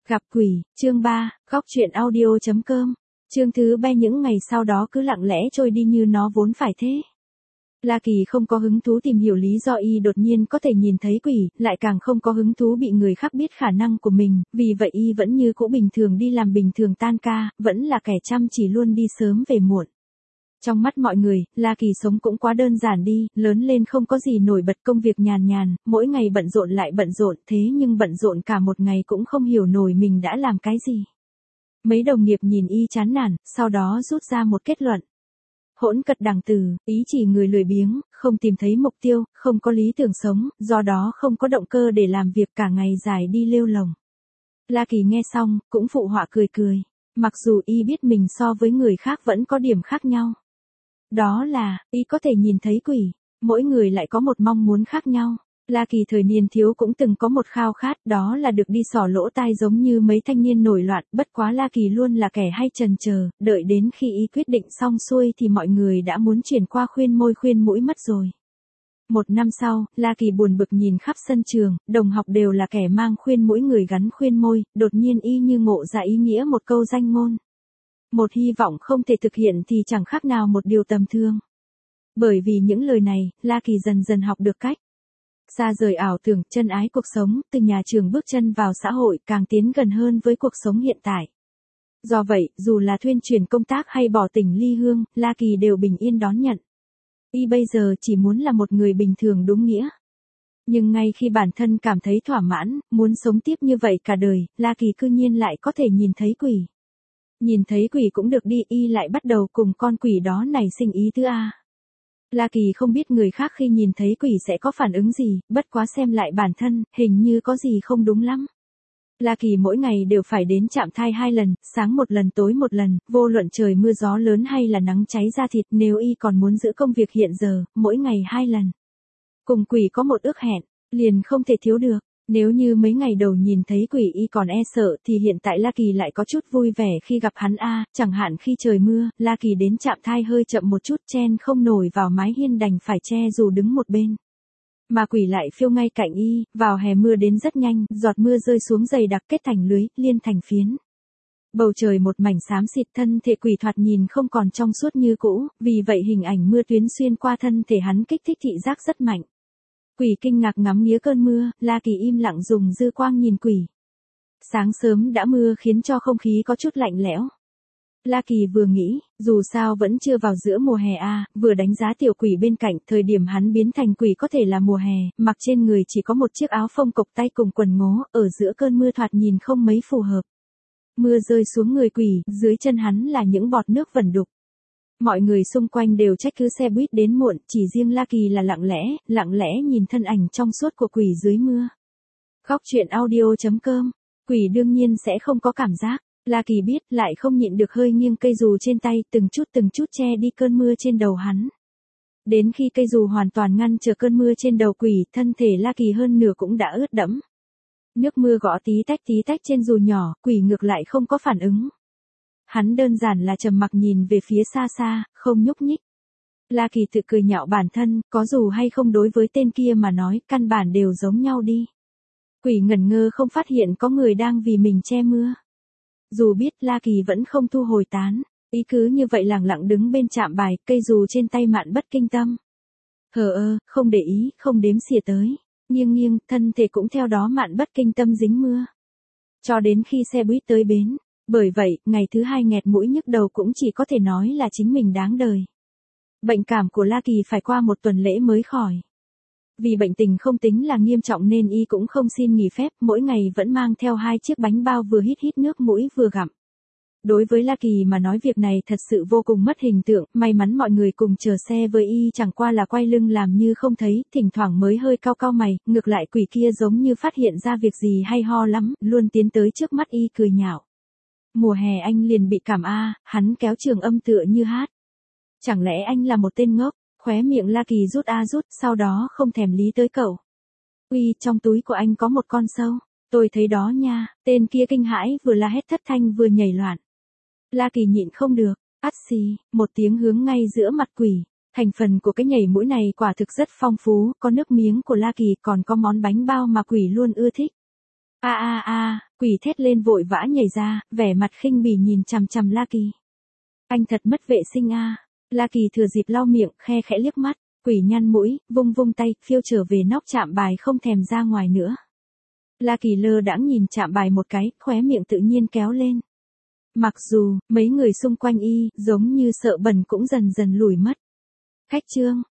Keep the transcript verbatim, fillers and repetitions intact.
Gặp quỷ, chương ba, góc truyện audio.com. Chương thứ ba những ngày sau đó cứ lặng lẽ trôi đi như nó vốn phải thế. La Kỳ không có hứng thú tìm hiểu lý do y đột nhiên có thể nhìn thấy quỷ, lại càng không có hứng thú bị người khác biết khả năng của mình, vì vậy y vẫn như cũ bình thường đi làm bình thường tan ca, vẫn là kẻ chăm chỉ luôn đi sớm về muộn. Trong mắt mọi người, La Kỳ sống cũng quá đơn giản đi, lớn lên không có gì nổi bật, công việc nhàn nhàn, mỗi ngày bận rộn lại bận rộn, thế nhưng bận rộn cả một ngày cũng không hiểu nổi mình đã làm cái gì. Mấy đồng nghiệp nhìn y chán nản, sau đó rút ra một kết luận. Hỗn cật đằng từ, ý chỉ người lười biếng, không tìm thấy mục tiêu, không có lý tưởng sống, do đó không có động cơ để làm việc, cả ngày dài đi lêu lồng. La Kỳ nghe xong, cũng phụ họa cười cười. Mặc dù y biết mình so với người khác vẫn có điểm khác nhau. Đó là, y có thể nhìn thấy quỷ, mỗi người lại có một mong muốn khác nhau. La Kỳ thời niên thiếu cũng từng có một khao khát, đó là được đi xỏ lỗ tai giống như mấy thanh niên nổi loạn, bất quá La Kỳ luôn là kẻ hay chần chờ, đợi đến khi y quyết định xong xuôi thì mọi người đã muốn chuyển qua khuyên môi khuyên mũi mất rồi. Một năm sau, La Kỳ buồn bực nhìn khắp sân trường, đồng học đều là kẻ mang khuyên mũi người gắn khuyên môi, đột nhiên y như ngộ ra ý nghĩa một câu danh ngôn. Một hy vọng không thể thực hiện thì chẳng khác nào một điều tầm thường. Bởi vì những lời này, La Kỳ dần dần học được cách xa rời ảo tưởng, chân ái cuộc sống, từ nhà trường bước chân vào xã hội, càng tiến gần hơn với cuộc sống hiện tại. Do vậy, dù là thuyên chuyển công tác hay bỏ tỉnh ly hương, La Kỳ đều bình yên đón nhận. Y bây giờ chỉ muốn là một người bình thường đúng nghĩa. Nhưng ngay khi bản thân cảm thấy thỏa mãn, muốn sống tiếp như vậy cả đời, La Kỳ cư nhiên lại có thể nhìn thấy quỷ. Nhìn thấy quỷ cũng được đi, y lại bắt đầu cùng con quỷ đó nảy sinh ý thứ A. La Kỳ không biết người khác khi nhìn thấy quỷ sẽ có phản ứng gì, bất quá xem lại bản thân, hình như có gì không đúng lắm. La Kỳ mỗi ngày đều phải đến trạm thai hai lần, sáng một lần tối một lần, vô luận trời mưa gió lớn hay là nắng cháy da thịt, nếu y còn muốn giữ công việc hiện giờ, mỗi ngày hai lần. Cùng quỷ có một ước hẹn, liền không thể thiếu được. Nếu như mấy ngày đầu nhìn thấy quỷ y còn e sợ thì hiện tại La Kỳ lại có chút vui vẻ khi gặp hắn a, chẳng hạn khi trời mưa, La Kỳ đến trạm thai hơi chậm một chút chen không nổi vào mái hiên đành phải che dù đứng một bên. Mà quỷ lại phiêu ngay cạnh y, vào hè mưa đến rất nhanh, giọt mưa rơi xuống dày đặc kết thành lưới, liên thành phiến. Bầu trời một mảnh xám xịt, thân thể quỷ thoạt nhìn không còn trong suốt như cũ, vì vậy hình ảnh mưa tuyến xuyên qua thân thể hắn kích thích thị giác rất mạnh. Quỷ kinh ngạc ngắm nghía cơn mưa, La Kỳ im lặng dùng dư quang nhìn quỷ. Sáng sớm đã mưa khiến cho không khí có chút lạnh lẽo. La Kỳ vừa nghĩ, dù sao vẫn chưa vào giữa mùa hè a, vừa đánh giá tiểu quỷ bên cạnh, thời điểm hắn biến thành quỷ có thể là mùa hè, mặc trên người chỉ có một chiếc áo phông cộc tay cùng quần ngố, ở giữa cơn mưa thoạt nhìn không mấy phù hợp. Mưa rơi xuống người quỷ, dưới chân hắn là những bọt nước vẩn đục. Mọi người xung quanh đều trách cứ xe buýt đến muộn, chỉ riêng La Kỳ là lặng lẽ, lặng lẽ nhìn thân ảnh trong suốt của quỷ dưới mưa. Góc truyện audio.com, quỷ đương nhiên sẽ không có cảm giác. La Kỳ biết, lại không nhịn được hơi nghiêng cây dù trên tay, từng chút từng chút che đi cơn mưa trên đầu hắn. Đến khi cây dù hoàn toàn ngăn trở cơn mưa trên đầu quỷ, thân thể La Kỳ hơn nửa cũng đã ướt đẫm. Nước mưa gõ tí tách tí tách trên dù nhỏ, quỷ ngược lại không có phản ứng. Hắn đơn giản là trầm mặc nhìn về phía xa xa, không nhúc nhích. La Kỳ tự cười nhạo bản thân, có dù hay không đối với tên kia mà nói, căn bản đều giống nhau đi. Quỷ ngẩn ngơ không phát hiện có người đang vì mình che mưa. Dù biết, La Kỳ vẫn không thu hồi tán, ý cứ như vậy lẳng lặng đứng bên trạm bài, cây dù trên tay mạn bất kinh tâm. Hờ ơ, không để ý, không đếm xỉa tới, nghiêng nghiêng, thân thể cũng theo đó mạn bất kinh tâm dính mưa. Cho đến khi xe buýt tới bến. Bởi vậy, ngày thứ hai nghẹt mũi nhức đầu cũng chỉ có thể nói là chính mình đáng đời. Bệnh cảm của La Kỳ phải qua một tuần lễ mới khỏi. Vì bệnh tình không tính là nghiêm trọng nên y cũng không xin nghỉ phép, mỗi ngày vẫn mang theo hai chiếc bánh bao vừa hít hít nước mũi vừa gặm. Đối với La Kỳ mà nói việc này thật sự vô cùng mất hình tượng, may mắn mọi người cùng chờ xe với y chẳng qua là quay lưng làm như không thấy, thỉnh thoảng mới hơi cau cau mày, ngược lại quỷ kia giống như phát hiện ra việc gì hay ho lắm, luôn tiến tới trước mắt y cười nhạo. Mùa hè anh liền bị cảm a, hắn kéo trường âm tựa như hát. Chẳng lẽ anh là một tên ngốc, khóe miệng La Kỳ rút a rút, sau đó không thèm lý tới cậu. Uy, trong túi của anh có một con sâu, tôi thấy đó nha, tên kia kinh hãi vừa la hét thất thanh vừa nhảy loạn. La Kỳ nhịn không được, ắt xì, một tiếng hướng ngay giữa mặt quỷ. Thành phần của cái nhảy mũi này quả thực rất phong phú, có nước miếng của La Kỳ còn có món bánh bao mà quỷ luôn ưa thích. A a a, quỷ thét lên vội vã nhảy ra, vẻ mặt khinh bỉ nhìn chằm chằm La Kỳ. Anh thật mất vệ sinh a. La Kỳ thừa dịp lau miệng, khe khẽ liếc mắt, quỷ nhăn mũi, vung vung tay, phiêu trở về nóc chạm bài không thèm ra ngoài nữa. La Kỳ lơ đãng nhìn chạm bài một cái, khóe miệng tự nhiên kéo lên. Mặc dù, mấy người xung quanh y, giống như sợ bẩn cũng dần dần lùi mất. Khách trương,